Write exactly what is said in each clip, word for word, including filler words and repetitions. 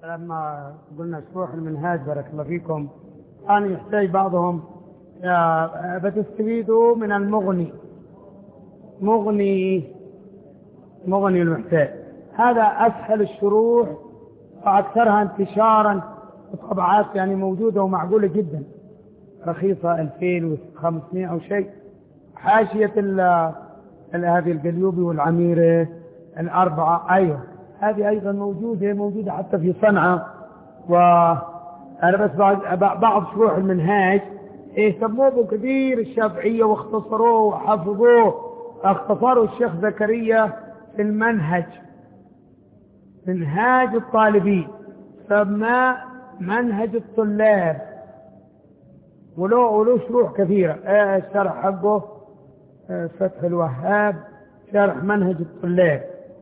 لما قلنا شروح المنهاج بارك الله فيكم كان يحتاج بعضهم بتستفيدوا من المغني مغني مغني المحتاج. هذا أسهل الشروح وأكثرها انتشارا وطبعات يعني موجودة ومعقولة جدا، رخيصة ألفين وخمسمائة أو شيء. حاشية هذه القليوبي والعميرة الأربعة أيوة هذه أيضا موجودة موجودة حتى في صنعاء. وأنا بس بعض شروح المنهاج اهتموا كثير الشافعية واختصروه وحفظوه. اختصروا الشيخ زكريا في المنهج منهاج الطالبين سماه منهج الطلاب، ولو ولو شروح كثيرة. الشرح حقه فتح الوهاب شرح منهج الطلاب.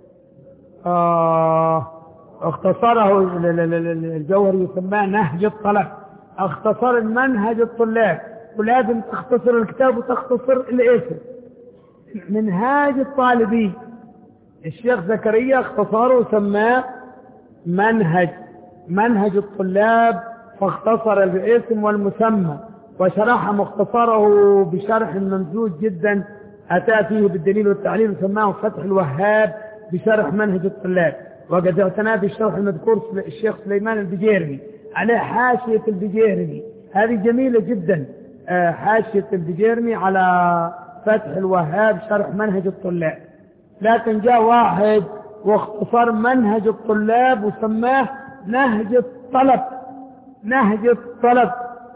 آه اختصره الجوهري يسماه نهج الطلب. اختصر المنهج الطلاب، ولازم تختصر الكتاب وتختصر الاسم. منهاج الطالبين الشيخ زكريا اختصره وسماه منهج منهج الطلاب، فاختصر الاسم والمسمى وشرح مختصره بشرح ممزوج جدا أتى فيه بالدليل والتعليل وسماه فتح الوهاب بشرح منهج الطلاب. وقد اعتنى بالشرح المذكور الشيخ سليمان البجيرمي عليه حاشية البجيرمي، هذه جميلة جدا. حاشية البجيرمي على فتح الوهاب شرح منهج الطلاب. لكن جاء واحد واختصر منهج الطلاب وسماه نهج الطلب نهج الطلب.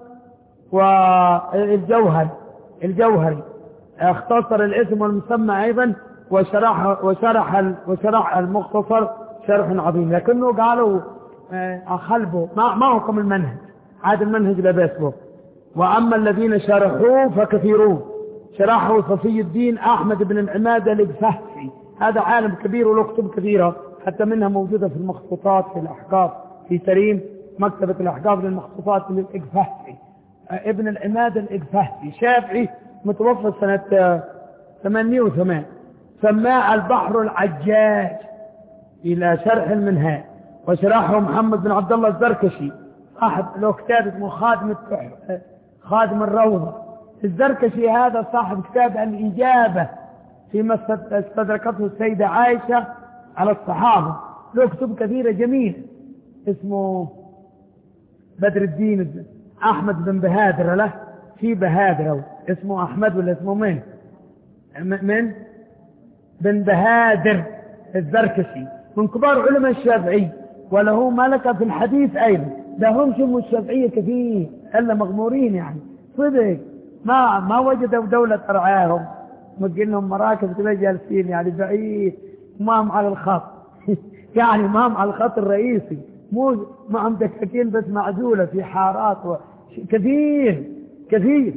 والجوهري الجوهري اختصر الاسم والمسمى ايضا وشرح وشرح وشرح المختصر شرح عظيم. لكنه قالوا اخلبوا ما ما هو كم المنهج، هذا المنهج لا باس به. واما الذين شرحوه فكثيرون. شرحه صفي الدين احمد بن العماد الإقفهسي، هذا عالم كبير وله كتب كثيره حتى منها موجوده في المخطوطات في الاحقاف في تريم مكتبه الاحقاف للمخطوطات للإقفهسي. ابن العماد الإقفهسي شافعي متوفى سنة ثمانمائة وثمانية، سماه البحر العجاج إلى شرح المنهاج. وشرحه محمد بن عبد الله الزركشي صاحب له كتاب اسمه خادم خادم الروضة. الزركشي هذا صاحب كتاب الإجابة فيما استدركته السيدة عائشة على الصحابة، له كتب كثيرة جميلة اسمه بدر الدين أحمد بن بهادر. له في بهادر اسمه أحمد ولا اسمه من من بن بهادر الزركشي من كبار علماء الشافعي، وله ملكة في الحديث أيضا. لهم شموا الشافعية كثير إلا مغمورين يعني صدق ما ما وجدوا دولة ترعاهم، مجلهم مراكز كذا جالسين يعني بعيد ما هم على الخط يعني ما هم على الخط الرئيسي، مو ما هم دكاكين بس معزولة في حارات كثير كثير.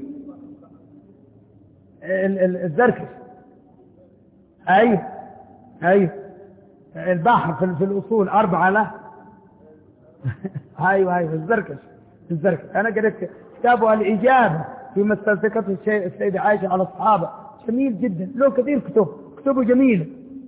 الزركش أي أي البحر في, في الأصول أربعة له أيوة أيوة الزركش الزركش أنا قرأت كتابه الإجابة فيما استلتقته السيدة عائشة على الصحابة، جميل جدا له كثير كتب كتبه جميلة.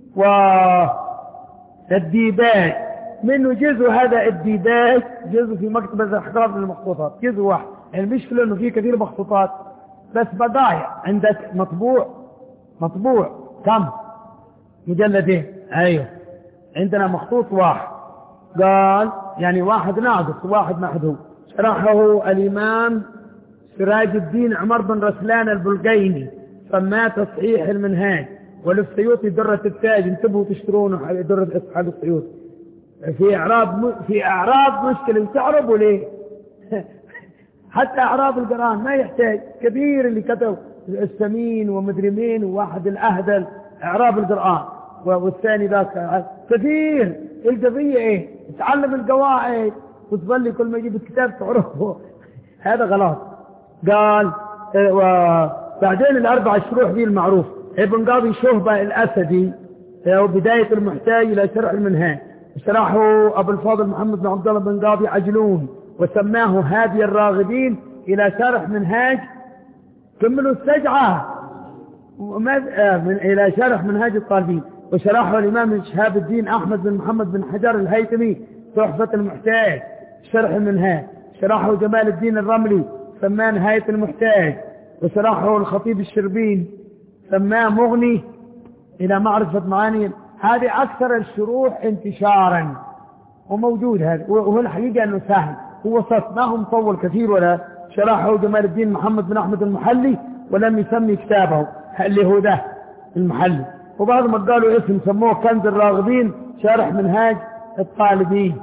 والديباج منه جزء، هذا الديباج جزء في مكتبة الأحقاف للمخطوطات جزء واحد. المشكلة انه فيه كثير مخطوطات بس بضايع. عندك مطبوع مطبوع كم مجلدين؟ ايوه عندنا مخطوط واحد، قال يعني واحد ناقص واحد محذوف. شرحه الامام سراج الدين عمر بن رسلان البلقيني سماه تصحيح المنهاج. وللسيوطي درة التاج، انتبهوا تشترونه درة اصحاب السيوطي. في اعراب في اعراب مشكلة تعربوا ليه حتى اعراب القرآن ما يحتاج كبير اللي كتب السمين ومدري مين وواحد الاهدل اعراب القرآن والثاني ذاك كثير. القضية ايه؟ تعلم القواعد وتظلي كل ما يجيب الكتاب تعرفه هذا غلط. قال وبعدين الاربع شروح دي المعروف. ابن قاضي شهبة الاسدي وبداية المحتاج الى شرح المنهاج شرحه ابو الفاضل محمد بن عبد الله بن قاضي عجلون وسماه هادي الراغبين إلى شرح منهاج. كملوا السجعة من إلى شرح منهاج الطالبين. وشرحه الإمام شهاب الدين أحمد بن محمد بن حجر الهيثمي تحفة المحتاج شرح المنهاج، شرحه جمال الدين الرملي سماه نهاية المحتاج، وشرحه الخطيب الشربين سماه مغني إلى معرفة معاني. هذه أكثر الشروح انتشارا وموجود هذا، وهو الحقيقة أنه سهل، هو وسط ما هو مطول كثير. ولا شرحه جمال الدين محمد بن أحمد المحلي ولم يسمي كتابه اللي هو ده المحلي، وبعض ما قالوا اسم سموه كنز الراغبين شرح منهاج الطالبين.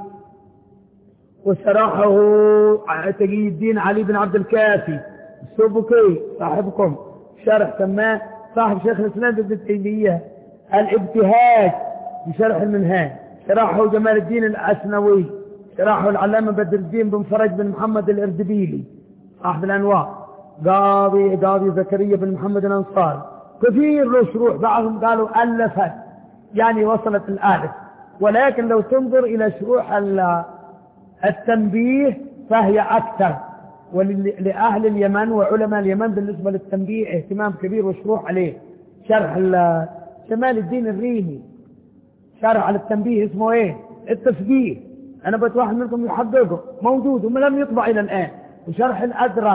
وشرحه تقي الدين علي بن عبد الكافي السبكي صاحبكم شرح سماه صاحب شيخ الإسلام ابن تيمية الابتهاج بشرح المنهاج. شرحه جمال الدين الأسنوي، شرحه العلامة بدر الدين بن فرج بن محمد الإردبيلي صاحب الأنوار، قاضي قاضي زكريا بن محمد الأنصار، كثير له شروح، بعضهم قالوا ألفت يعني وصلت الآلف. ولكن لو تنظر إلى شروح التنبيه فهي أكثر، ولأهل اليمن وعلماء اليمن بالنسبة للتنبيه اهتمام كبير وشروح عليه. شرح جمال الدين الريمي شرح على التنبيه اسمه ايه؟ التفقيه، انا بت واحد منكم يحققه موجود وما لم يطبع الى الان. وشرح الازرق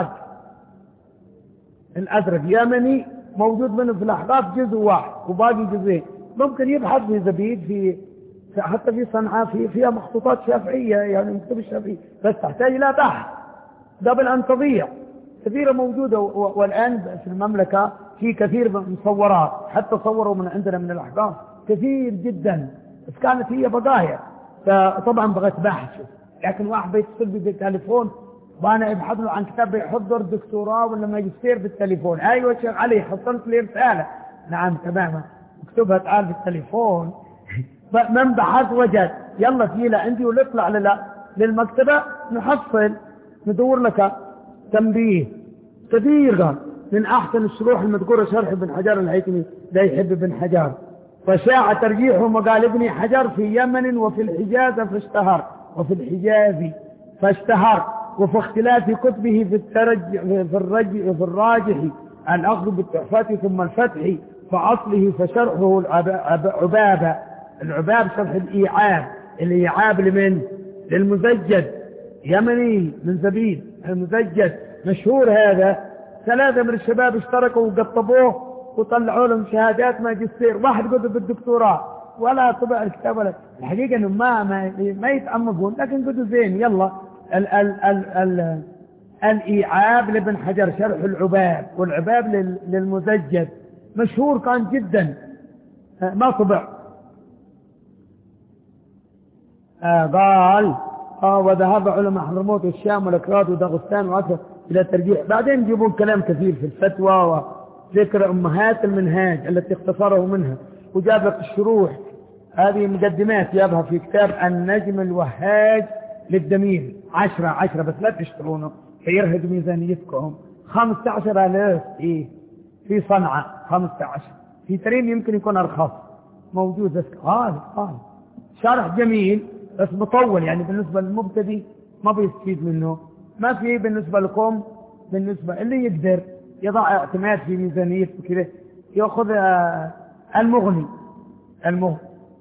الازرق يمني موجود منه في الاحقاف جزء واحد وباقي جزئين، ممكن يبحث في زبيد في حتى في صنعاء في فيها مخطوطات شافعيه يعني مكتوب الشافعي، بس تحتاج الى بحث قبل ان تضيع. كثيره موجوده والان في المملكه في كثير من مصورات، حتى صوروا من عندنا من الاحقاف كثير جدا، بس كانت هي بقايا، فطبعا بغيت بحث. لكن واحد بيتصل بي بالتليفون وانا ابحث له عن كتاب يحضر دكتوراه ولا ماجستير بالتليفون، ايوه شيخ علي حصلت لي رساله، نعم تماما اكتبها تعال بالتليفون. من بحث وجد يلا تجي عندي ونطلع للا للمكتبه نحصل ندور لك تنبيه كثير. قال من احسن الشروح المذكوره شرح ابن حجر الهيثمي، ده يحب ابن حجر. فشاع ترجيحه مقال ابن حجر في يمن وفي الحجاز فاشتهر، وفي الحجاز فاشتهر، وفي اختلاف كتبه في الترج في الرج في الراجح الأخذ بالتحفة ثم الفتح، فأصله فشرحه العبابة. العباب شرح الإيعاب، الإيعاب لمن؟ للمزجد يمني من زبيد المزجد مشهور هذا. ثلاثة من الشباب اشتركوا وقطبوه وطلعوا لهم شهادات ماجستير، واحد قدر بالدكتوراه ولا طبع الكتاب ولا. الحقيقة انه ما ما, ما يتعمقون، لكن قدوا زين. يلا ال ال ال ال الإيعاب لابن حجر شرح العباب، والعباب للمزجد مشهور كان جدا ما طبع. آه قال آه وذهب علماء حضرموت والشام والأكراد ودغستان وأكثر إلى ترجيح. بعدين يجيبون كلام كثير في الفتوى وذكر أمهات المنهاج التي اختصره منها، وجاب لك الشروح. هذه مقدمات جابها في كتاب النجم الوهاج للدمير، عشرة عشرة بس لا تشترونه فيرهد ميزانيتكم. خمسة عشر آلاف إيه في صنعاء، خمسة عشر في تريم يمكن يكون أرخص موجود، بس قال قال شرح جميل بس مطول، يعني بالنسبة للمبتدئ ما بيستفيد منه. ما في بالنسبة لكم، بالنسبة اللي يقدر يضع اعتماد في ميزانيته كده يأخذ المغني. المغني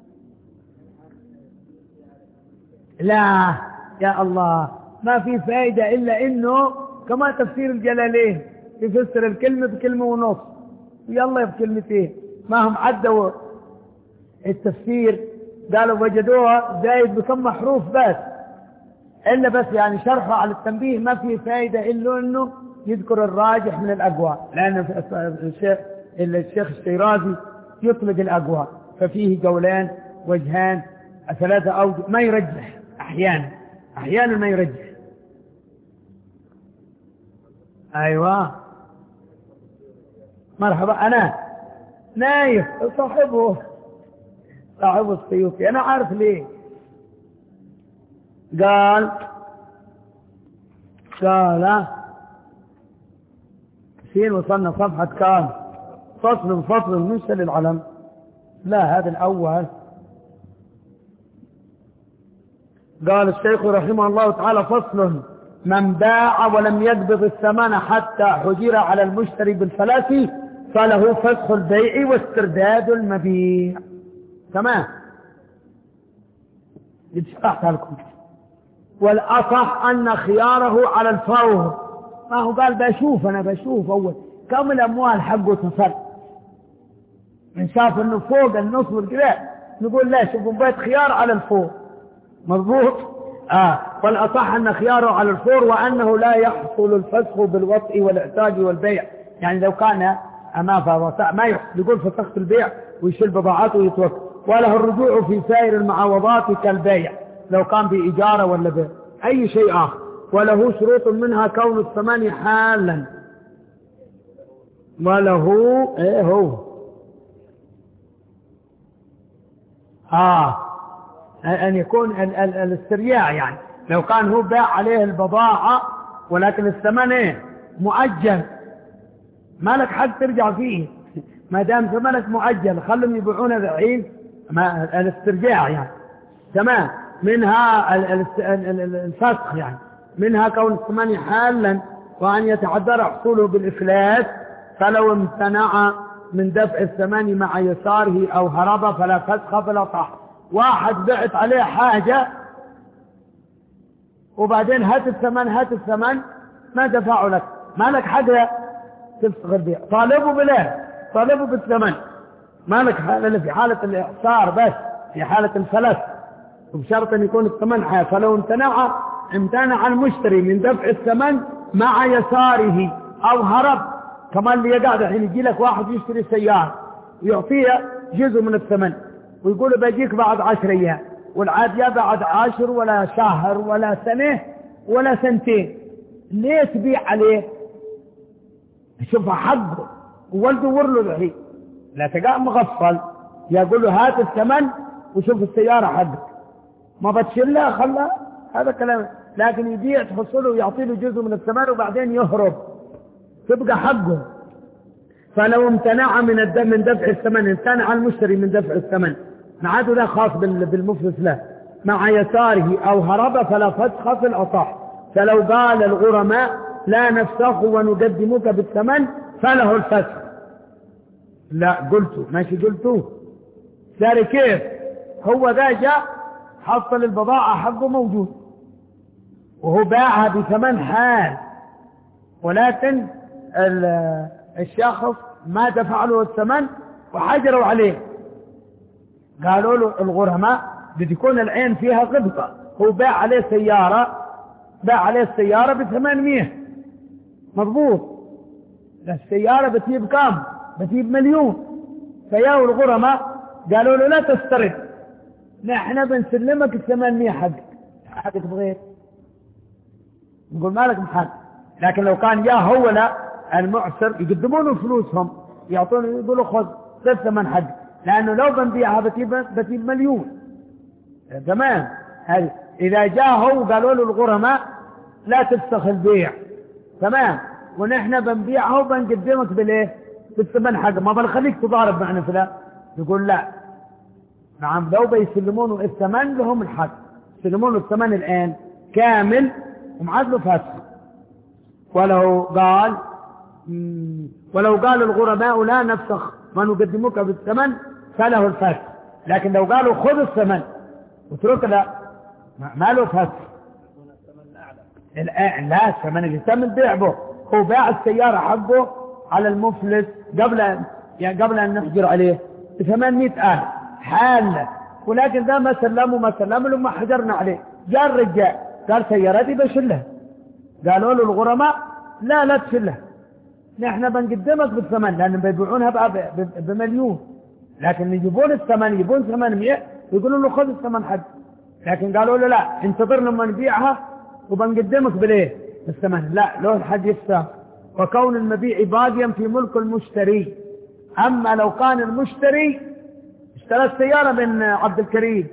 لا يا الله ما في فائدة إلا إنه كما تفسير الجلالين يفسر الكلمة بكلمة ونص يلا بكلمتين، ما هم عدوا التفسير قالوا وجدوها زايد بكم حروف بس، إلا بس يعني شرحه على التنبيه ما في فائدة إلا إنه يذكر الراجح من الأقوى، لأن الشيخ الشيخ الشيرازي يطلق الأقوى، ففيه قولان وجهان ثلاثة أوجه، ما يرجح أحيانا أحيانا ما يرجح. أيوة مرحبا، أنا نايف صاحبه صاحبه السيوفي، أنا عارف ليه. قال قال فين وصلنا؟ صفحة كام؟ فصل فصل مش للعلم، لا هذا الأول. قال الشيخ رحمه الله تعالى فصل: من باع ولم يقبض الثمن حتى حجر على المشتري بالفلاس فله فسخ البيع واسترداد المبيع. تمام. شرحتها لكم. والأصح أن خياره على الفور. ما هو قال بشوف أنا بشوف أول كم الأموال حقه تصل، من شاف أنه فوق النص والكذا نقول لا شوفوا بيت خيار على الفور مضبوط. آه. والأصح أن خياره على الفور وأنه لا يحصل الفسخ بالوطء والإعتاج والبيع. يعني لو كان أمامه ما يحصل يقول فسخت البيع ويشيل بضاعته ويتوكل. وله الرجوع في سائر المعاوضات كالبيع لو كان بإجارة ولا بيع أي شيء آخر. وله شروط منها كون الثمن حالا. وله ايه هو آه أن يكون ال ال الاسترياع، يعني لو كان هو باع عليه البضاعة ولكن الثمن ايه مؤجل ما لك حق ترجع فيه ما دام ثمنك مؤجل خلهم يبيعون الحين الاسترجاع يعني تمام. منها الفسخ يعني منها كون الثمن حالا وأن يتعذر حصوله بالإفلاس. فلو امتنع من دفع الثمن مع يساره أو هرب فلا فسخ فلا طاح. واحد بعت عليه حاجة وبعدين هات الثمن هات الثمن ما دفعوا لك ما لك حق تفسخ البيع. طالبوا بالله طالبوا بالثمن ما لك حالة في حالة الإعصار بس في حالة الفلس وبشرط أن يكون الثمن حال. فلو امتنع امتنع المشتري من دفع الثمن مع يساره أو هرب. كمان اللي يقعد الحين يجي لك واحد يشتري سيارة ويعطيه جزء من الثمن ويقول بيجيك بعد عشر أيام والعاد يا بعد عشر ولا شهر ولا سنة ولا سنتين ليه تبيع عليه؟ شوف حقه وولده ورله الحين لا تقع مغفل يقول له هات الثمن وشوف السيارة حقك ما بتشلها خلها هذا كلام. لكن يبيع تحصله ويعطي له جزء من الثمن وبعدين يهرب تبقى حقه. فلو امتنع من الدم من دفع الثمن امتنع المشتري من دفع الثمن معاده لا خاص بالمفلس له مع يساره أو هرب فلا فسخ في الأصح. فلو قال الغرماء لا نفسخ ونقدمك بالثمن فله الفسخ. لا قلته ماشي قلته ساري كيف هو ذا جاء حصل البضاعة حقه موجود وهو باعها بثمن حال ولكن الشخص ما دفع له الثمن وحجروا عليه. قالوا له الغرماء بتكون العين فيها قبطة هو باع عليه سيارة باع عليه السيارة بثمانمية مضبوط السيارة بتجيب كام بتجيب مليون. فياو الغرماء قالوا له لا تسترد نحن بنسلمك الثمانمية حقك حقك بغير نقول مالك محل. لكن لو كان جاء هو لا المعسر يقدمونه فلوسهم يعطونه يقولوا خذ خذ ثمن حق لأنه لو بنبيعها بتجيب بتجيب مليون تمام. إذا جاء هو قالوا له الغرماء لا تفسخ البيع تمام ونحن بنبيعها وبنقدمك بالايه بالثمن حق ما بنخليك تضارب معنا فلا يقول لا نعم لو بيسلمونه الثمن لهم الحق يسلمونه الثمن الآن كامل ومعاد له فسخ. ولو قال ولو قال الغرماء لا نفسخ ونقدمك بالثمن فله الفسخ. لكن لو قالوا خذ الثمن وترك لا ما له فسخ. لا الثمن اللي تم البيع به هو باع السيارة حقه على المفلس قبل يعني قبل أن نحجر عليه بثمانمائة ألف حالة ولكن ذا ما سلموا ما سلموا لما حجرنا عليه. جاء الرجال قال سيارتي بشلها قالوا له الغرماء لا لا تشلها نحن بنقدمك بالثمن لأنهم بيبيعونها بقى بمليون لكن يجيبون الثمن يجيبون ثمانمائة يقولون له خذ الثمن حق. لكن قالوا له لا انتظر لما نبيعها وبنقدمك بالايه الثمن لا له الحق يفسخ. وكون المبيع باقيا في ملك المشتري. أما لو كان المشتري اشترى السيارة من عبد الكريم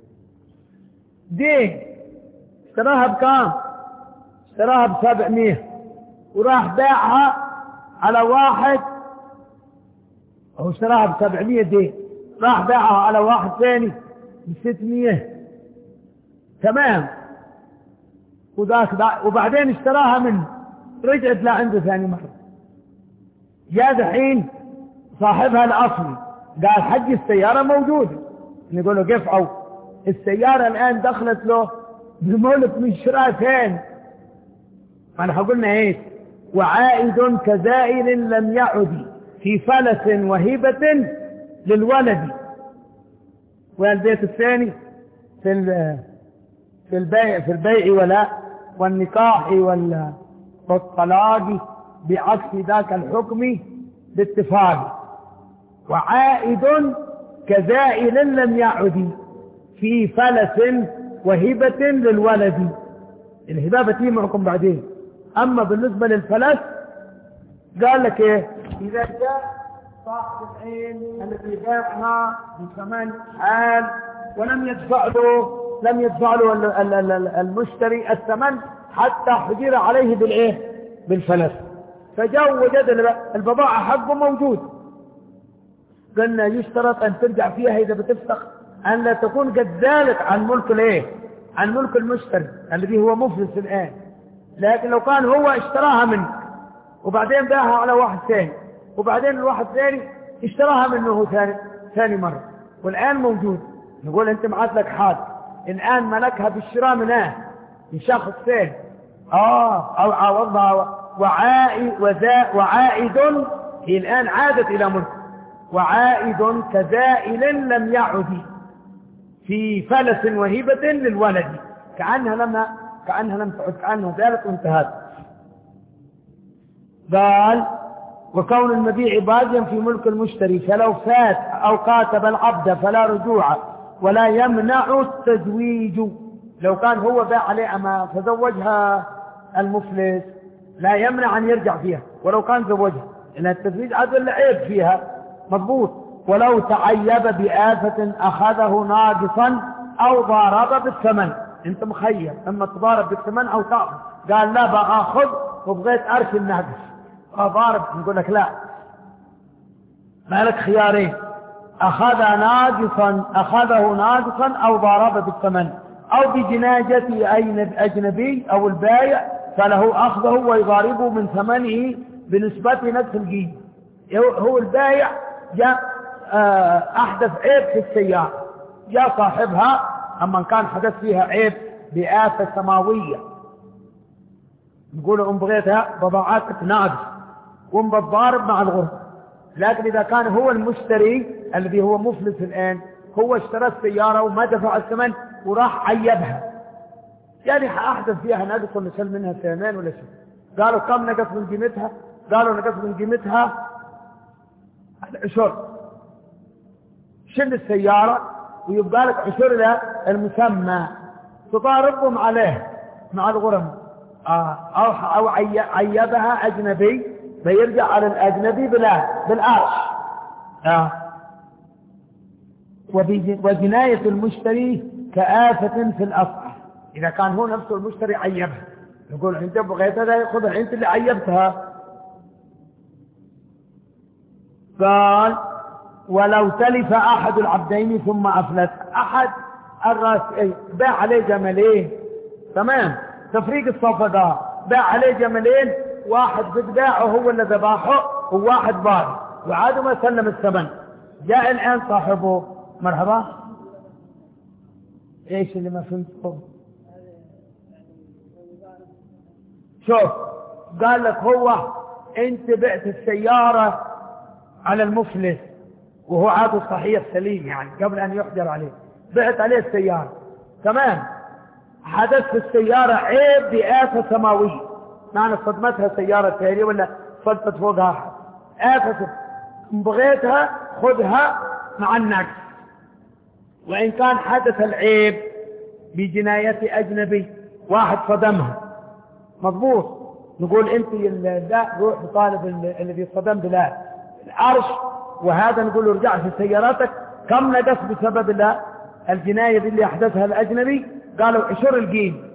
دي اشتراها بكام اشتراها بسبعمية وراح باعها على واحد او اشتراها بسبعمية دي راح باعها على واحد ثاني بستمية تمام وذاك وبعدين اشتراها منه رجعت لعنده ثاني مرة جاء دحين صاحبها الأصلي قال حق السيارة موجود نقول له كيف أو السيارة الآن دخلت له بملك من شراء ثاني. احنا قلنا ايه؟ وعائد كزائل لم يعد في فلس وهبة للولد. والبيت الثاني في في البيع في البيع ولا والنكاح والطلاق بعكس ذاك الحكم باتفاق. وعائد كزائل لم يعد في فلس وهبة للولد. الهبة بتيجي معكم بعدين. أما بالنسبة للفلس قال لك إيه؟ إذا جاء صاحب العين الذي باعها بثمن حال ولم يدفع له لم يدفع له المشتري الثمن حتى حجر عليه بالإيه؟ بالفلس. فجاء وجد البضاعة حقه موجود. قلنا يشترط أن ترجع فيها إذا بتفسخ أن لا تكون قد ذلك عن ملك الإيه؟ عن ملك المشتري الذي هو مفلس الآن. لكن لو كان هو اشتراها منك وبعدين باعها على واحد ثاني وبعدين الواحد ثاني اشتراها منه ثاني ثاني مرة والآن موجود، نقول أنت معاد لك حال الآن ملكها بالشراء منه من شخص ثاني آه أو عوضها وعائد وذا وعائد هي الآن عادت إلى ملك. وعائد كزائل لم يعد في فلس وهبة للولد كأنها لم كأنها لم تعد كأنها ذلك وانتهت. قال وكون المبيع باقيا في ملك المشتري فلو فات أو كاتب العبد فلا رجوع ولا يمنع التزويج. لو كان هو باع عليه أما فزوجها المفلس لا يمنع أن يرجع فيها ولو كان زوجها إن التزويج عدل عيب فيها مضبوط. ولو تعيب بآفة أخذه ناقصا أو ضارب بالثمن. انت مخير اما تضارب بالثمن او تأخذ. قال لا بأخذ وبغيت أرش الناقص فضارب. نقول لك لا ما لك خيارين أخذ ناقصا أخذه ناقصا أو ضارب بالثمن أو بجناجة أجنبي أو البايع فله أخذه ويضاربه من ثمنه بنسبة نفس القيمة. هو البايع جاء أحدث عيب في السيارة جاء صاحبها أما كان حدث فيها عيب بآفة سماوية نقول أم بغيتها بضاعات ناقص وأم بالضارب مع الغرب. لكن إذا كان هو المشتري الذي هو مفلس الآن هو اشترى السيارة وما دفع الثمن وراح عيبها يعني أحدث فيها نقص ونشل منها ثمن ولا شيء. قالوا كم نقص من قيمتها؟ قالوا نقص من قيمتها العشر. شل السيارة ويبقى لك عشر له المسمى تضاربهم عليه مع الغرم آه. أو, أو عيبها أجنبي فيرجع على الأجنبي بلا بالآرش آه. وجناية المشتري كآفة في الأصح. إذا كان هو نفسه المشتري عيبها يقول أنت بغيتها لا يأخذها أنت اللي عيبتها. قال ولو تلف أحد العبدين ثم أفلت أحد الراس باع عليه جملين تمام تفريق الصفقة باع عليه جملين واحد بداعه هو اللي ذباحه وواحد باع وعاد ما سلم الثمن. جاء الآن صاحبه مرحبا ايش اللي ما فهمته؟ شوف قال لك هو انت بعت السيارة على المفلس وهو عاده صحيح سليم يعني قبل أن يحجر عليه بعت عليه السيارة تمام. حدث في السيارة عيب بآفة سماوية معنى صدمتها سيارة ثانية ولا صدمت فوقها آفة بغيتها خذها مع النقص. وإن كان حدث العيب بجناية أجنبي واحد صدمها مضبوط نقول أنت لا روح طالب الذي صدم بلا العرش وهذا نقول له رجع في سيارتك كم نقص بسبب الله الجناية اللي أحدثها الأجنبي. قالوا عشر القيم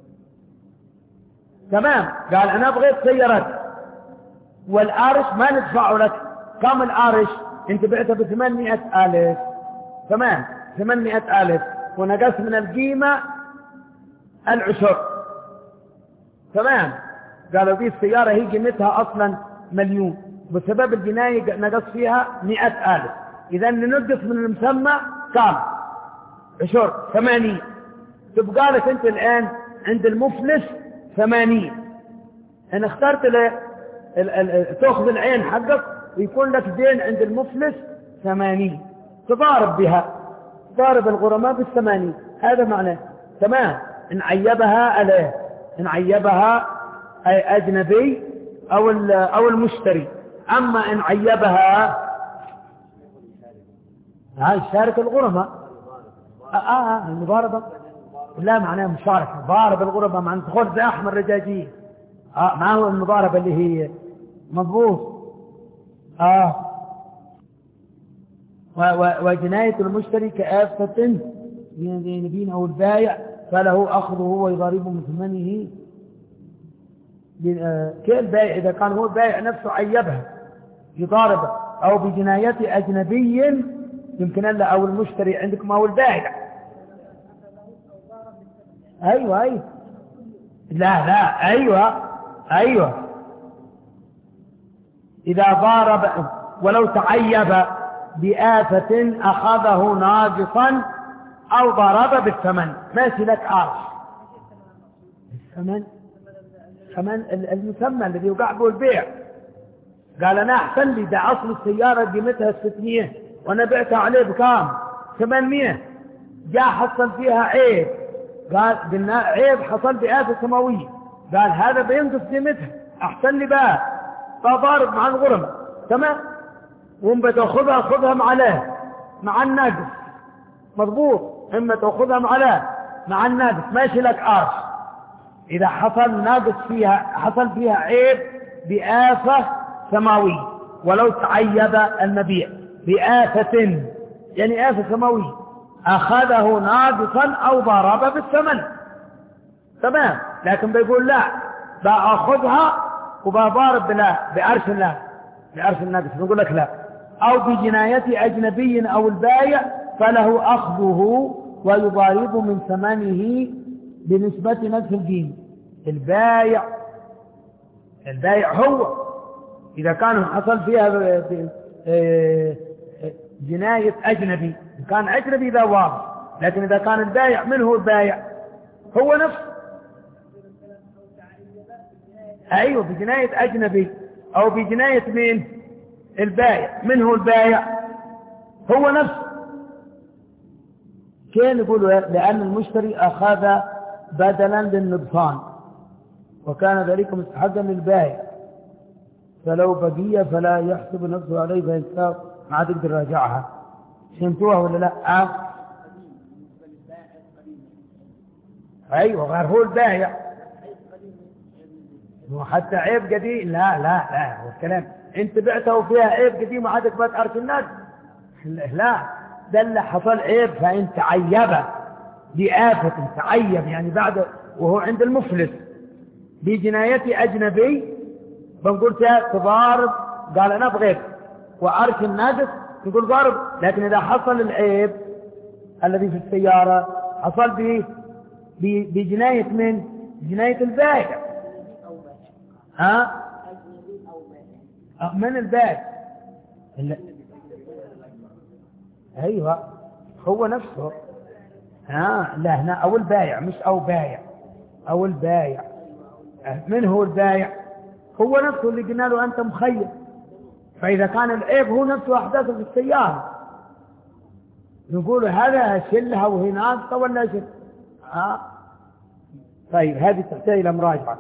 تمام. قال أنا بغيت سيارتك والعرش ما ندفعه لك. كم العرش؟ انت بعتها بثمانمائة ألف تمام ثمانمائة ألف ونقص من القيمة العشر تمام. قالوا دي السيارة هي قيمتها أصلا مليون بسبب الجناية نقص فيها مئة ألف إذا ننقص من المسمى كام عشر ثمانين. تبقى لك أنت الآن عند المفلس ثمانين. إن اخترت ل... ال... ال... تأخذ العين حقك ويكون لك دين عند المفلس ثمانين، تضارب بها، تضارب الغرماء بالثمانين. هذا معناه تمام. إن عيبها عليه، إن عيبها أي أجنبي أو أو المشتري. أما إن عيبها هاي شارك الغرماء. آه آه المضاربة لا معناه مشاركة. ضارب الغرماء معناه خذ أحمر رجاجية. آه ما هو المضاربة اللي هي مضبوط. آه وجناية المشتري كآفة بين أو البايع فله أخذه ويضاربه من ثمنه. كالبايع إذا كان هو البايع نفسه عيبها يضاربه، أو بجناية أجنبي يمكن أن أو المشتري عندكم أو البايع. أيوة أيوة لا لا أيوة أيوة إذا ضارب ولو تعيب بآفة أخذه ناقصا أو ضرب بالثمن. ماشي لك عارف الثمن، ثمن المسمى الذي يوقع به البيع. قال أنا أحسن لي ده أصل السيارة قيمتها ستمائة وأنا بعتها عليه بكام؟ ثمانمائة. جاء حصل فيها عيب، قال قلنا عيب حصل بآفة سماوية، قال هذا بينقص قيمتها أحسن لي بقى فضارب مع الغرمة. تمام. وإن بتأخذها خذها معلاه مع الناقص. مضبوط. إما تأخذها معلاه مع الناقص ماشي لك عارف. إذا حصل ناقص فيها، حصل فيها عيب بآفة سماوية، ولو تعيب المبيع بآفة يعني آفة سماوية أخذه ناقصا أو ضرب بالثمن. تمام. لكن بيقول لا بأخذها وبضارب بلا بأرش الله بأرش الناقص. بيقول لك لا. أو بجناية أجنبي أو البايع فله أخذه ويضارب من ثمنه بنسبة نفس القيمة. البايع البايع هو إذا كان حصل فيها جناية أجنبي، كان أجنبي ذا واضح، لكن إذا كان البايع من هو البايع؟ هو نفسه. أيوه بجناية أجنبي أو بجناية مين؟ البايع. من هو البايع؟ هو نفسه. كان يقولوا لأن المشتري أخذ بدلا للنقصان وكان ذلك مستحقا للبائع، فلو بقي فلا يحسب نفسه عليه فإنسان ما تقدر راجعها. فهمتوها ولا لا؟ أه؟ أيوة غير هو البائع وحتى عيب قديم. لا لا لا هو الكلام انت بعته وفيها عيب قديم وعادك ما تعرف الناس. لا ده اللي حصل عيب فانت عيبه بآفة تعيب يعني بعد وهو عند المفلس بجناية أجنبي. بنقول فيها تضارب، قال أنا بغيت وعرش الناقص تقول ضارب. لكن إذا حصل العيب الذي في السيارة حصل به بجناية من؟ جناية البائع. ها؟ من البائع؟ أيوة هو نفسه. ها لا هنا أو البايع مش أو بايع أو البايع. من هو البايع؟ هو نفسه اللي قلنا له أنت مخير. فإذا كان العيب هو نفسه أحداثه في السيارة نقول هذا شلها وهي ناقصة ولا شل. ها طيب هذه تحتاج إلى مراجعة.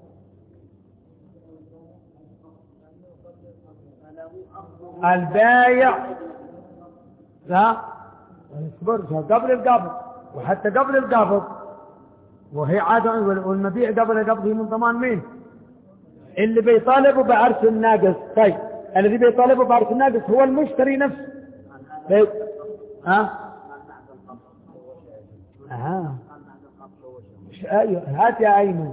البايع لا اصبر قبل القبض وحتى قبل القبض وهي عادة والمبيع قبل القبض من ضمان مين؟ اللي بيطالبوا بعرش الناقص. طيب الذي بيطالبوا بعرش الناقص هو المشتري نفسه. طيب ها اها ايوه هات يا ايمن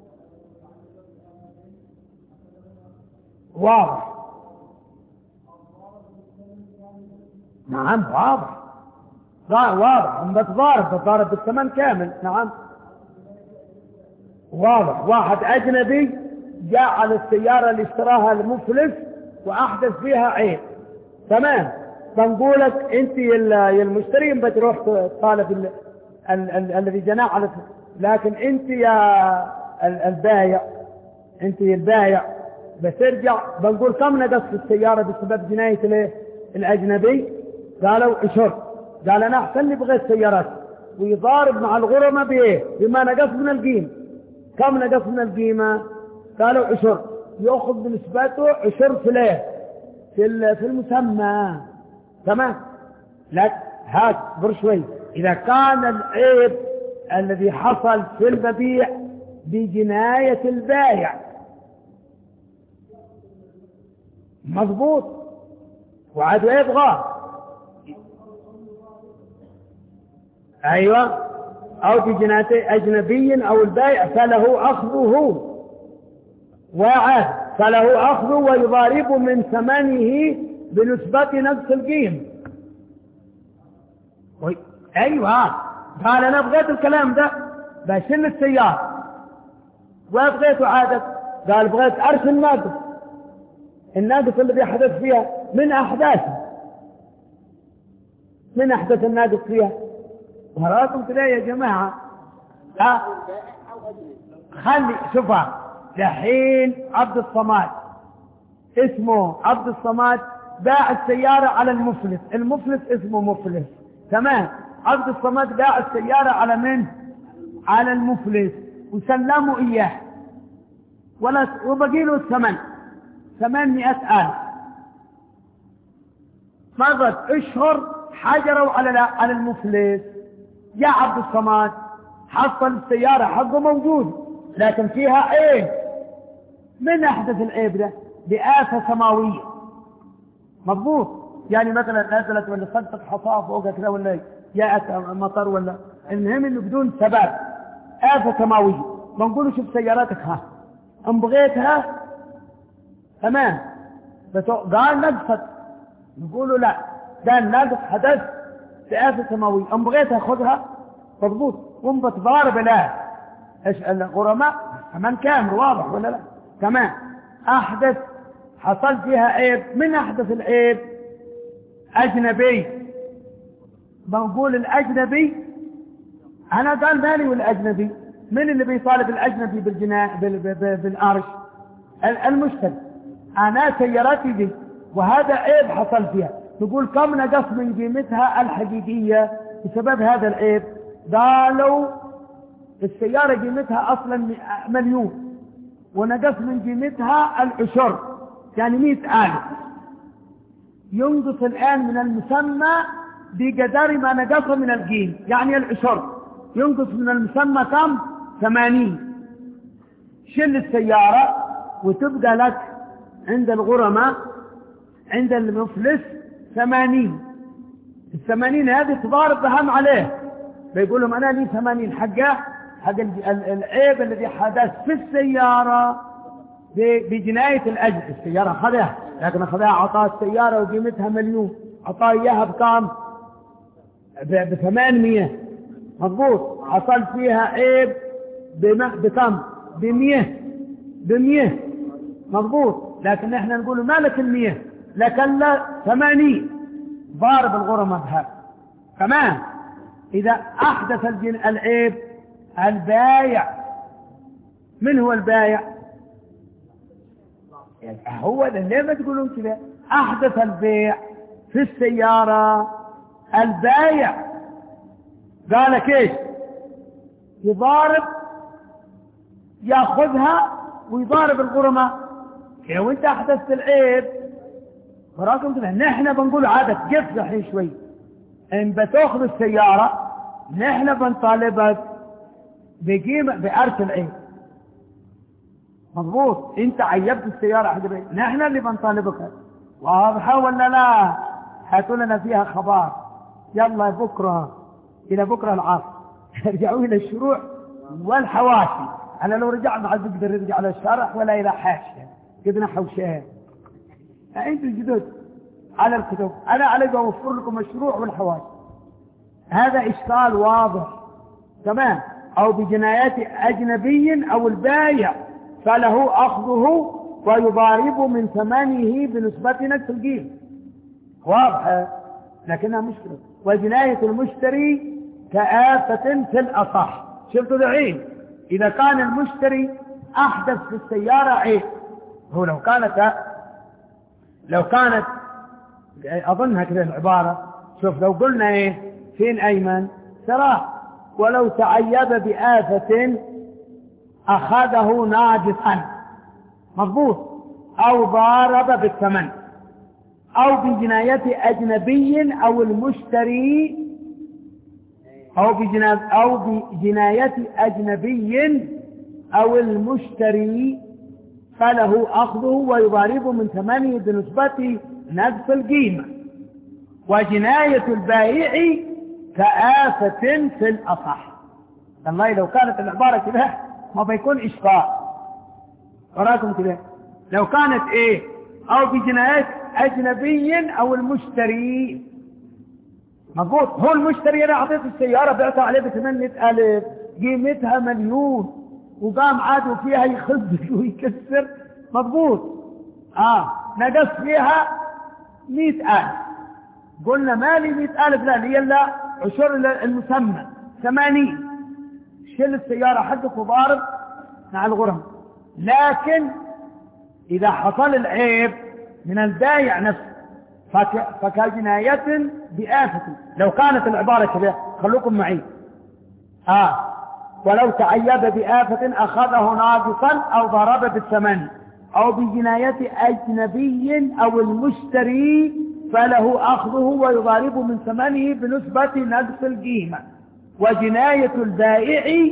واضح. نعم واضح واضح بتضارب بتضارب بالثمن كامل. نعم واضح. واحد أجنبي جاء على السيارة اللي اشتراها المفلس وأحدث فيها عيب. تمام. بنقولك انت يا المشتري بتروح طالب الذي جناه على، لكن انت يا البايع، انت يا البايع بترجع بنقول كم نقص في السيارة بسبب جناية الأجنبي؟ قالوا اشهر. قال انا احسن لي بغيت سيارات، ويضارب مع الغرماء بايه؟ بما نقص من القيمة. كم نقص من القيمة؟ قالوا عشر، يأخذ بنسبته عشر في ليه في في المسمى. تمام. لا هات بر شوي، إذا كان العيب الذي حصل في المبيع بجناية البائع مضبوط وعاد يبغى، أيوة، أو بجناية أجنبي أو البائع فله أخذه وعاد فله أخذه ويضارب من ثمنه بنسبة نفس القيمة. أيوة. قال أنا بغيت الكلام ده بشل السيارة وبغيته عادة، قال بغيت أرش الناقص، الناقص اللي بيحدث فيها من أحداثه، من أحدث الناقص فيها. وراكم كده يا جماعة. ها خلي شوفها دحين عبد الصماد، اسمه عبد الصماد، باع السيارة على المفلس، المفلس اسمه مفلس. تمام. عبد الصماد باع السيارة على من؟ على المفلس، وسلموا إياه ولا وبقي له الثمن ثمانمائة ألف. مرت أشهر حجروا على على المفلس. يا عبد الصماد حصل السيارة حقه موجود لكن فيها عيب. من أحدث العيب ده؟ بآفة سماوية. مضبوط. يعني مثلا نزلت ولا صدق حصاة فوق كذا ولا جاءت مطر ولا، المهم انه بدون سبب آفة سماوية. بنقول شوف سياراتك ها ان بغيتها تمام، قال نقصت، نقول لا ده النقص حدث بآفة سماوية، ان بغيتها خذها. مضبوط. قم بتضارب لا ايش الغرماء كمان كامل واضح ولا لا؟ تمام. احدث حصل فيها عيب. من احدث العيب؟ اجنبي. بنقول الاجنبي، انا قال مالي والاجنبي، من اللي بيطالب الاجنبي بالجناء بالارش؟ المشتري. انا سيارتي دي وهذا عيب حصل فيها، نقول كم نقص من قيمتها الحقيقية بسبب هذا العيب؟ قالوا السيارة قيمتها اصلا مليون ونقص من قيمتها العشر، يعني مئة ألف. ينقص الآن من المسمى بقدر ما نقص من القيمة، يعني العشر ينقص من المسمى كم؟ ثمانين. شل السيارة وتبقى لك عند الغرماء عند المفلس ثمانين. الثمانين هذه تضارب بهم عليه، بيقول لهم أنا لي ثمانين حقه حق العيب الذي حدث في السيارة بجناية الأجل. السيارة خذها لكن خذها عطاء السيارة وقيمتها مليون، عطاء إياها بكام؟ بثمانمية. مضبوط. حصل فيها عيب بكم؟ بمية. بمية. مضبوط. لكن احنا نقول ما لك المية لكن لا ثمانين. ضارب الغرمة بها. كمان إذا أحدث العيب البايع. من هو البايع؟ هو ليه ما تقولون كذا؟ أحدث البيع في السيارة البايع. قال كيف؟ يضارب، ياخذها ويضارب الغرماء. لو انت احدثت العيب وراكم كذا، نحن بنقول عادة قف الحين شوي، ان بتاخذ السيارة نحن بنطالبك بقيمة بأرث العيب. مضبوط. انت عيبت السيارة حق بيت، نحن اللي بنطالبك. واضحة ولا لا؟ هاتوا لنا فيها خبر. يلا بكرة الى بكرة العصر ارجعوا الى الشروع والحواشي. انا لو رجعنا عاد نقدر نرجع على الشرح ولا الى حاشية قدنا حوشاه. انتوا الجدد على الكتب، انا علي بوفر لكم الشروع والحواشي. هذا اشكال واضح. تمام. او بجنايات اجنبي او البايع فله أخذه ويضارب من ثمنه بنسبة نفس القيمة. واضحة لكنها مشكلة. وجناية المشتري كآفة في الأصح. شفتوا دعين إذا كان المشتري أحدث في السيارة عيب، هو لو كانت لو كانت أظنها كذا العبارة، شوف لو قلنا إيه فين أيمن ترى ولو تعيب بآفة أخذه ناجسا مضبوط، أو ضارب بالثمن، أو بجناية أجنبي أو المشتري أو بجناية أو بجناية أجنبي أو المشتري فله أخذه ويضارب من ثمنه بنسبة نفس القيمة. وجناية البائع كآفة في الأصح. الله لو كانت العبارة كده ما بيكون إشكال. وراكم كده لو كانت إيه أو بجناية أجنبي أو المشتري مضبوط، هو المشتري أنا أعطيت السيارة بعتها عليه بثمانية ألف قيمتها مليون وقام عادوا فيها يخبز ويكسر مضبوط، آه نقص فيها مئة ألف، قلنا مالي مئة ألف لا لي إلا عشر المسمى ثمانين، شيل السيارة حقك وضارب مع الغرم. لكن إذا حصل العيب من البايع نفسه فك... فكجناية بآفة. لو كانت العبارة كذا خلوكم معي آه ولو تعيب بآفة أخذه ناقصا أو ضرب بالثمن أو بجناية أجنبي أو المشتري فله أخذه ويضارب من ثمنه بنسبة نقص القيمة. وجناية البائع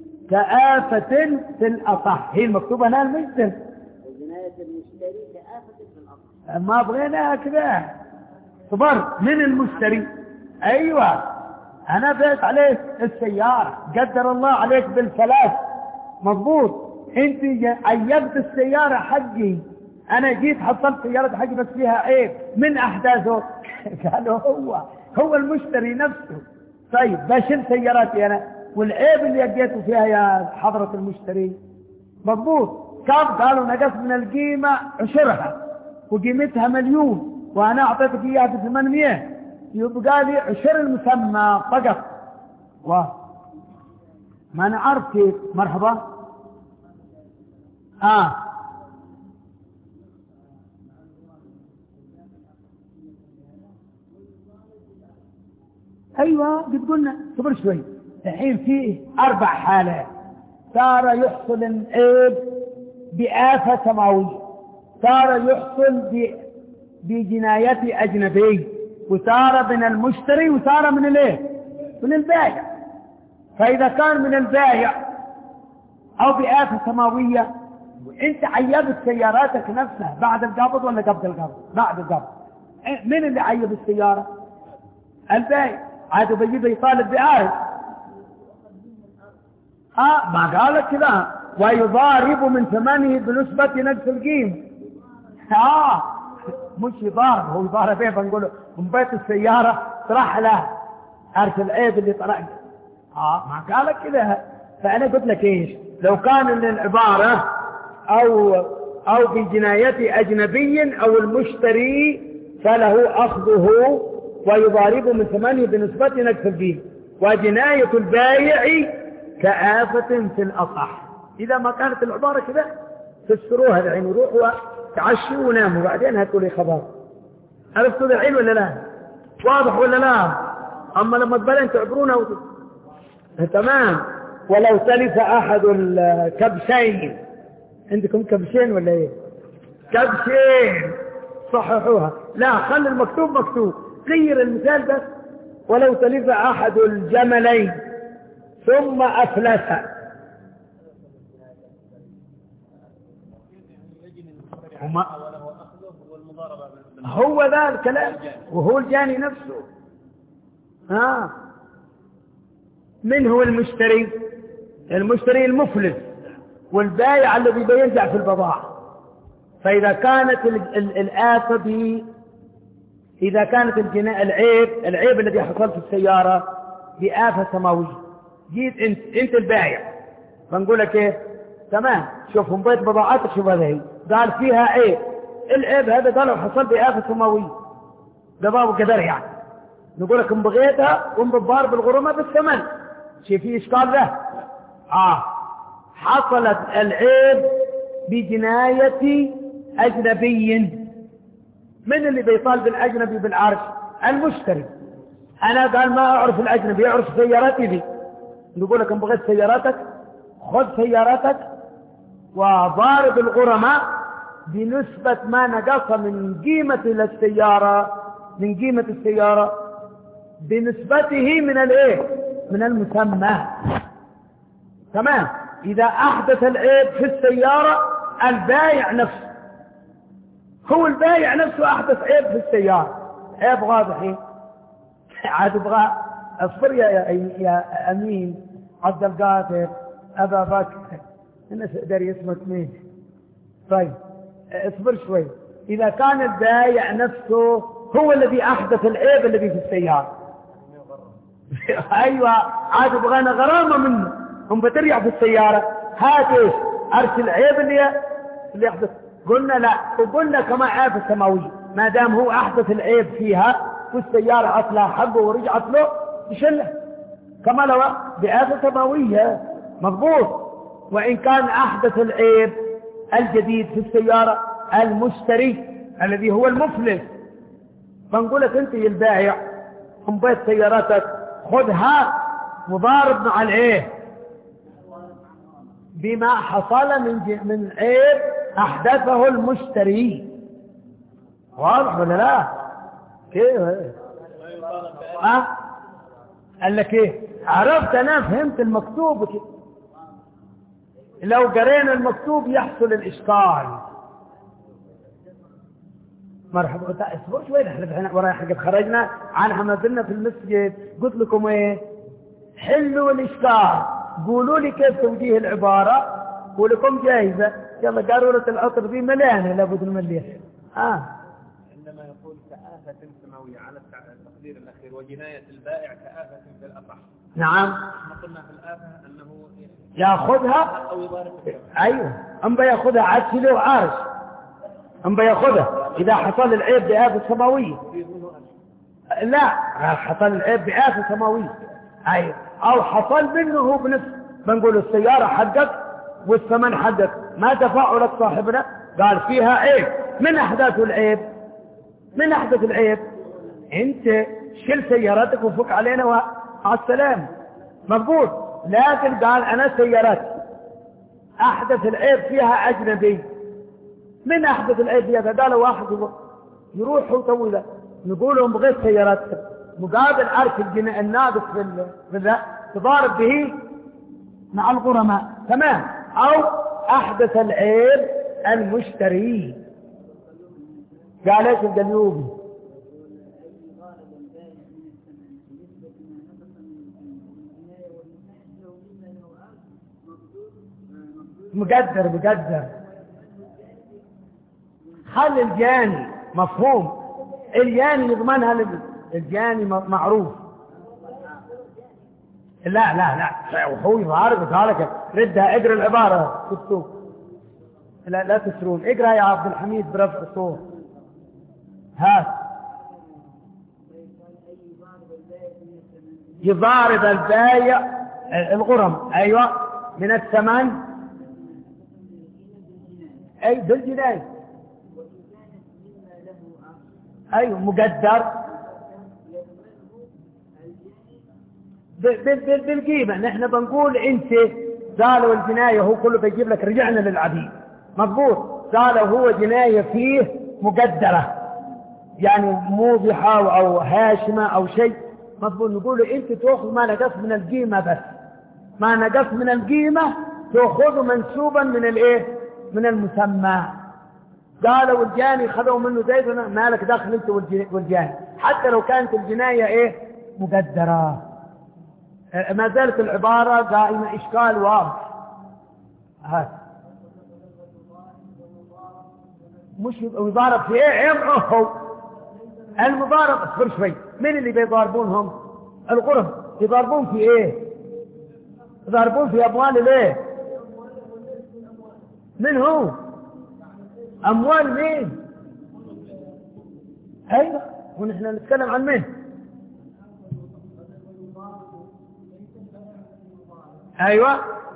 كآفة في الأصح. هي المكتوبة هنا المجتمع. وجناية المشتري كآفة في الأصح. ما بغيناها كذا صبر من المشتري. أيوة أنا بيت عليك السيارة قدر الله عليك بالثلاث مضبوط، أنت عيبت السيارة حقي، أنا جيت حصلت سيارة حقي بس فيها عيب من أحداثه قالوا هو هو المشتري نفسه. طيب بشيل سياراتي أنا والعيب اللي لقيته فيها يا حضرة المشتري مضبوط كم؟ قالوا نقص من القيمة عشرها وقيمتها مليون وأنا أعطيتك إياها بثمانمية، يبقى لي عشر المسمى فقط. و ما نعرف كيف. مرحبا. آه أيوة قد قلنا صبر شوي. الحين فيه أربع حالات. تارة يحصل العيب بآفة سماوية، تارة يحصل بجناية أجنبي، وتارة من المشتري، وتارة من الايه من البائع. فإذا كان من البائع أو بآفة سماوية وانت عيبت سياراتك نفسها بعد القبض ولا قبل القبض؟ بعد القبض. من اللي عيب السيارة؟ البائع. عاد بيجي يطالب بآية اه ما قالت كذا ويضارب من ثمنه بنسبة نفس القيمة. اه مش يضارب، هو يضارب ايه بنقوله من بيت السيارة طرح له عارف العيب اللي طرح. اه ما قالت كذا. فأنا قلت لك ايش لو كان العبارة او او بجناية أجنبي او المشتري فله أخذه ويضارب من ثمنه بنسبة نفس القيمة. وجناية البائع كآفة في الأصح. إذا ما كانت العبارة كذا تفسروها العين وروحوا تعشوا وناموا بعدين هاتوا لي خبر. عرفتوا العين ولا لا؟ واضح ولا لا؟ أما لما تبلين تعبرونا وت... تمام. ولو تلف أحد الكبشين، عندكم كبشين ولا إيه؟ كبشين صححوها. لا خلي المكتوب مكتوب، غير المثال بس. ولو تلف أحد الجملين ثم أفلس. وما هو ذا الكلام وهو الجاني نفسه. آه. من هو المشتري؟ المشتري المفلس والبائع الذي بينزع في البضاعة. فإذا كانت الآفة ب إذا كانت الجناء العيب العيب الذي حصل في السيارة بآفة سماوية، جيت انت انت البائع بنقول لك ايه تمام شوف هم بيت بضاعتك شوف هذا هي قال فيها عيب، العيب هذا قالوا حصل بآفة سماوية ده باب قدر يعني. نقول لك ان بغيتها قم بالضارب الغرمة بالثمن، شيء فيه اشكال له. اه حصلت العيب بجناية اجنبي. من اللي بيطالب الاجنبي بالعرش؟ المشتري. انا قال ما اعرف الاجنبي، يعرف سيارتي دي. نقول لك ان بغيت سيارتك خذ سيارتك وضارب الغرماء بنسبة ما نقص من قيمة السيارة، من قيمة السيارة بنسبته من الايه؟ من المسمى. تمام. اذا احدث العيب في السيارة البائع نفسه، هو البائع نفسه احدث عيب في السيارة، عيب واضح. عاد ابغى اصبر يا, يا امين عبد القادر ابا بكر، الناس يقدر يسمع مين. طيب اصبر شوي. اذا كان البائع نفسه هو الذي احدث العيب الذي في السيارة ايوه عاد بغانا غرامة منه، هم بترجع في السيارة هات ايش؟ ارسل العيب اللي اللي يحدث. قلنا لا، وقلنا كما عيب السماوية ما دام هو احدث العيب فيها والسيارة اصلها حقه ورجعت له يشله كما لو بعيب سماوية مضبوط. وان كان احدث العيب الجديد في السيارة المشتري الذي هو المفلس، فنقول لك انت يا البائع هم بيت سيارتك خذها وضارب مع العيب بما حصل من من عيب احدثه المشتري. واضح ولا لا؟ كيف ها؟ قال لك ايه؟ عرفت انا فهمت المكتوب كده. لو قرينا المكتوب يحصل الاشكال. مرحبا. اصبر شوي احنا ورايا حاجه خرجنا عنها ما زلنا في المسجد. قلت لكم ايه؟ حلوا الاشكال، قولوا لي كيف توجيه العباره ولكم جاهزه. يلا قاروره العطر دي مليانه لابد نمليها. اه عندما يقول كآفة سماوية على التقدير الأخير وجناية البائع كآفة في الأصح. نعم. احنا قلنا في الآفة أنه ياخذها أو يضارب. ايوه ام بياخذها عاد له عارش، ام بياخذها اذا حصل العيب بآفة سماوية. لا حصل العيب بآفة سماوية ايوه، او حصل منه هو بنفسه. بنقول السيارة حقك والثمن حقك ما دفعوا لك صاحبنا، قال فيها عيب. من احداث العيب؟ من احدث العيب؟ انت شل سيارتك وفك علينا وعلى السلام مضبوط. لكن قال انا سيارتي احدث العيب فيها اجنبي. من احدث العيب فيها؟ قال واحد يروح طويلة نقول لهم بغيت سيارتك مقابل عرش الجناء الناقص في ال تضارب به مع الغرماء. تمام. او احدث العيب المشتري. قال ايش القليوبي؟ مقدر مقدر خلي الجاني مفهوم. الجاني يضمنها، الجاني معروف. لا لا لا وهو يعرف قالك ردها اقرا العبارة في السوق. لا لا تسرون، اقرا يا عبد الحميد برفع الصوت. هات يضارب البايع الغرم ايوه من الثمن اي بالجناية ايوه مقدر بالقيمة. نحن بنقول انت قالوا الجناية هو كله بيجيب لك رجعنا للعبيد مضبوط. قالوا هو جناية فيه مقدرة يعني موضحة او هاشمة او شيء مضبوط. نقول انت تأخذ ما نقص من القيمة، بس ما نقص من القيمة تأخذه منسوبا من الايه؟ من المسمى. قالوا الجاني خذوا منه زيد ما لك دخل انت والجاني، حتى لو كانت الجناية ايه؟ مقدرة. ما زالت العبارة قائمة اشكال واضح. هات مش يضارب في ايه؟ يمعه المضارب. اصبر شوي. من اللي بيضاربونهم؟ الغرم. يضاربون في ايه؟ يضاربون في اموال ليه؟ من هو؟ اموال مين؟ ايوه ونحن نتكلم عن مين؟ أيوة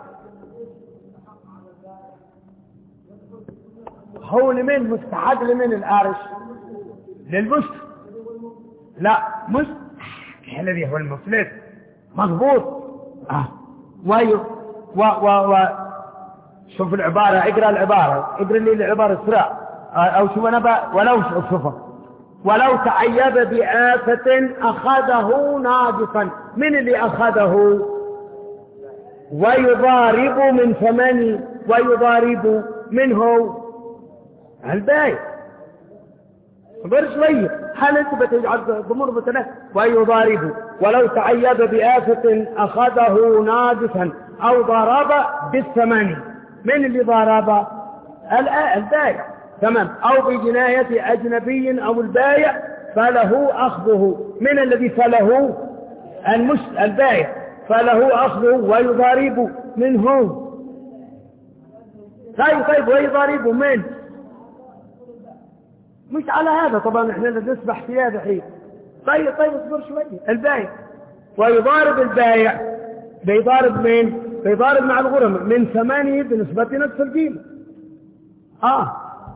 هو لمن مستحق لمن الآرش للمشتري لا مش الذي هو المفلس مضبوط آه. وي و و و شوف العبارة اقرأ العبارة اقرأ لي العبارة اسرع آه. أو شوف أنا ولو شوفها ولو تعيب بآفة أخذه ناجفا من اللي أخذه ويضارب من ثمن ويضارب منه البايع صبر شوية هل انت بتجعل ضمور مثلا ويضارب ولو تعيب بآفة أخذه ناجفا أو ضرب بالثمن من اللي ضرب البايع تمام أو بجناية أجنبي أو البايع فله أخذه من الذي فله المش البايع فله أخذه ويضارب منه طيب طيب ويضارب منه مش على هذا طبعا احنا نسبح في هذا حين طيب طيب اصبر شوية البايع ويضارب البايع بيضارب مين بيضارب مع الغرم من ثمانية بنسبة نفس القيمة اه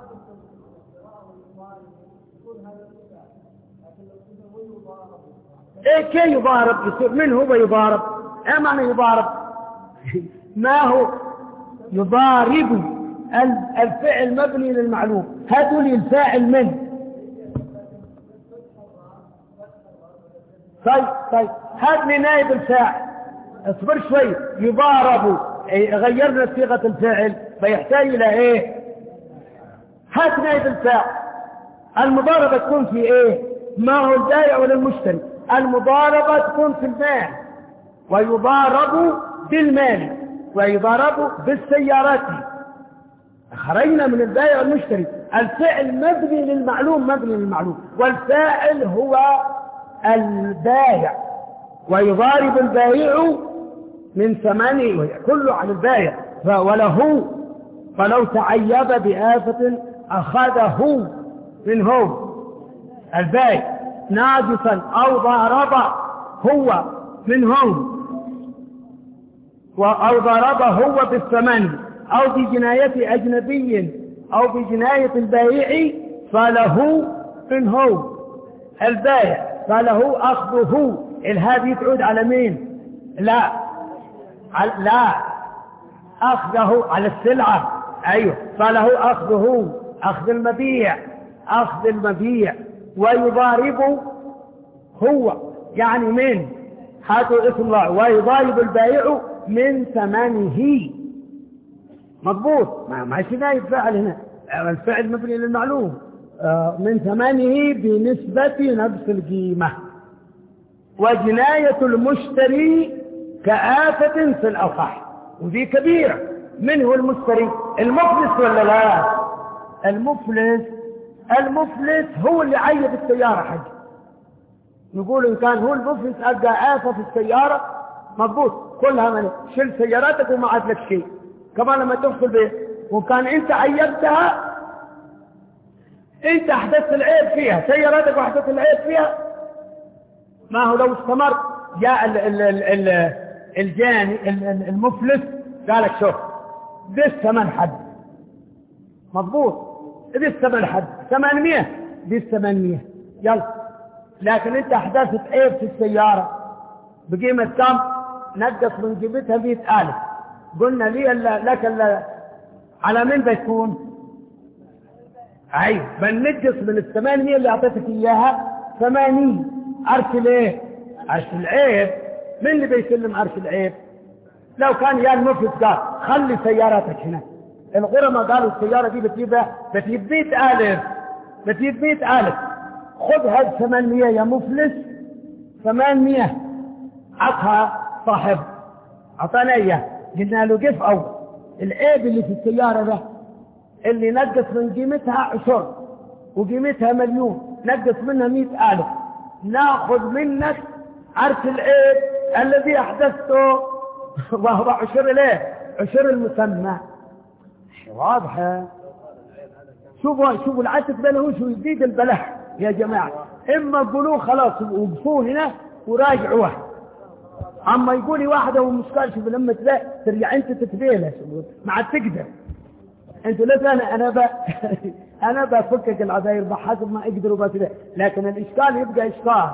ايه كي يضارب يصير من هو يضارب ايه معنى يضارب ما هو يضارب الفعل مبني للمعلوم هاتوا لي الفاعل من طيب طيب هات لي نائب الفاعل اصبر شوي يضارب غيرنا صيغة الفعل فيحتاج الى ايه هات نائب الفاعل المضاربة تكون في ايه ما هو البائع ولا المشتري المضاربة تكون في المال ويضارب بالمال ويضارب بالسيارات خرجنا من البائع والمشتري الفعل مبني للمعلوم مبني للمعلوم والفاعل هو البائع ويضارب البائع من ثمنه كله على البائع وله فلو تعيب بآفة أخذه منه البائع ناجسا أو ضارب هو منهم أو ضرب هو بالثمن أو بجناية أجنبي أو بجناية البائع فله منه البائع فله أخذه الهادي تعود على مين لا لا أخذه على السلعة أيوه فله أخذه أخذ المبيع أخذ المبيع ويضارب هو يعني من هاتوا اسم الله ويضارب البائع من ثمنه مضبوط ما ماشي نايب فعل هنا الفعل مبني للمعلوم من ثمنه بنسبة نفس القيمة وجناية المشتري كآفة في الأصح وذي كبيرة من هو المشتري المفلس ولا لا المفلس المفلس هو اللي عيب السيارة حاجة نقول إن كان هو المفلس ألقى آفة في السيارة مضبوط كلها من شل سياراتك وما عاد لك شيء كمان لما تدخل به وكان انت عيبتها انت احدثت العيب فيها سياراتك واحدثت العيب فيها ما هو لو استمر جاء ال ال ال ال الجاني المفلس قالك شوف بس ثمن حد مضبوط بس ثمن حد ثمانمية بس ثمانمية يلا لكن انت احدثت عيب في السيارة بقيمة كم نقص من قيمتها مئة ألف قلنا لي ألا لك ألا على من بيكون أي بنقص من الثمانية اللي أعطيتك إياها ثمانين أرش ليه أرش العيب من اللي بيسلم أرش العيب لو كان يا المفلس قال خلي سياراتك هنا الغرماء قالوا السيارة دي بتجيبها بتجيب مئة ألف بتجيب مئة ألف خذها بثمانمية يا مفلس ثمانمية عطها صاحب عطانا إياه قلنا له قف أول العيب اللي في السيارة ده اللي نقص من قيمتها عشر وقيمتها مليون نقص منها مئة ألف ناخذ منك عرش العيب الذي أحدثته وهو عشر ليه عشر المسمى واضحة شوفوا شوفوا العتب ده له شو يزيد البلاء يا جماعة إما تقولوا خلاص وقفوا هنا وراجعوها. أما يقولي واحدة ومشكلش بلما تلاقي ترجع أنت تتبيلش ما عاد تقدر أنت لا أنا أنا ب... أنا بفكك العذاير بحسب ما أقدر وبس. لكن الإشكال يبقى إشكال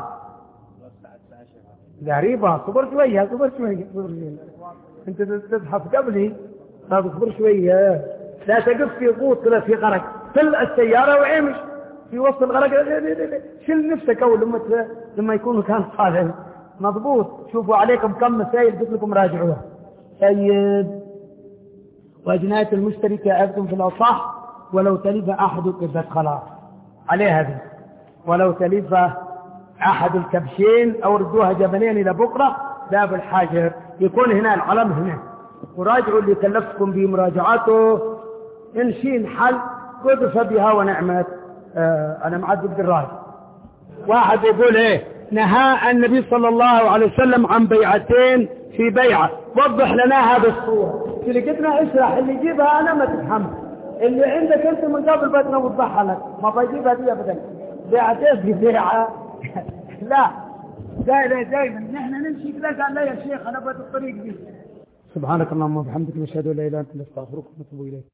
غريبة. صبر شوية صبر شوية صبر شوية أنت تزحف قبلي. لا تصبر شوية لا تقف في قوط كذا في غرق طلع السيارة وعمش في وسط الغرق شل نفسك أول لما ت... لما يكون كان صالح مضبوط. شوفوا عليكم كم مسائل قلت لكم راجعوها. طيب وجناية المشتري كأبتم في الأصح ولو تلف أحد الكبات خلاص عليها دي. ولو تلف أحد الكبشين أو ردوها جبلين إلى بكرة لا بالحاجة يكون هنا العلم هنا. وراجعوا اللي كلفتكم بمراجعته إن شين حل قدف بها ونعمت. آه أنا معدد بالراجع. واحد يقول إيه نهى النبي صلى الله عليه وسلم عن بيعتين في بيعة. وضح لنا هذا الصورة اللي قلنا اشرح اللي يجيبها أنا ما تفهم اللي عندك أنت من قبل بس نوضحها لك ما بيجيبها دي أبدا. بيعتين في بيعة لا دائما دائما نحن نمشي كذا قال لا يا شيخ أنا بدي الطريق دي. سبحانك اللهم وبحمدك نشهد أن لا إله إلا أنت نستغفرك ونتوب إليك.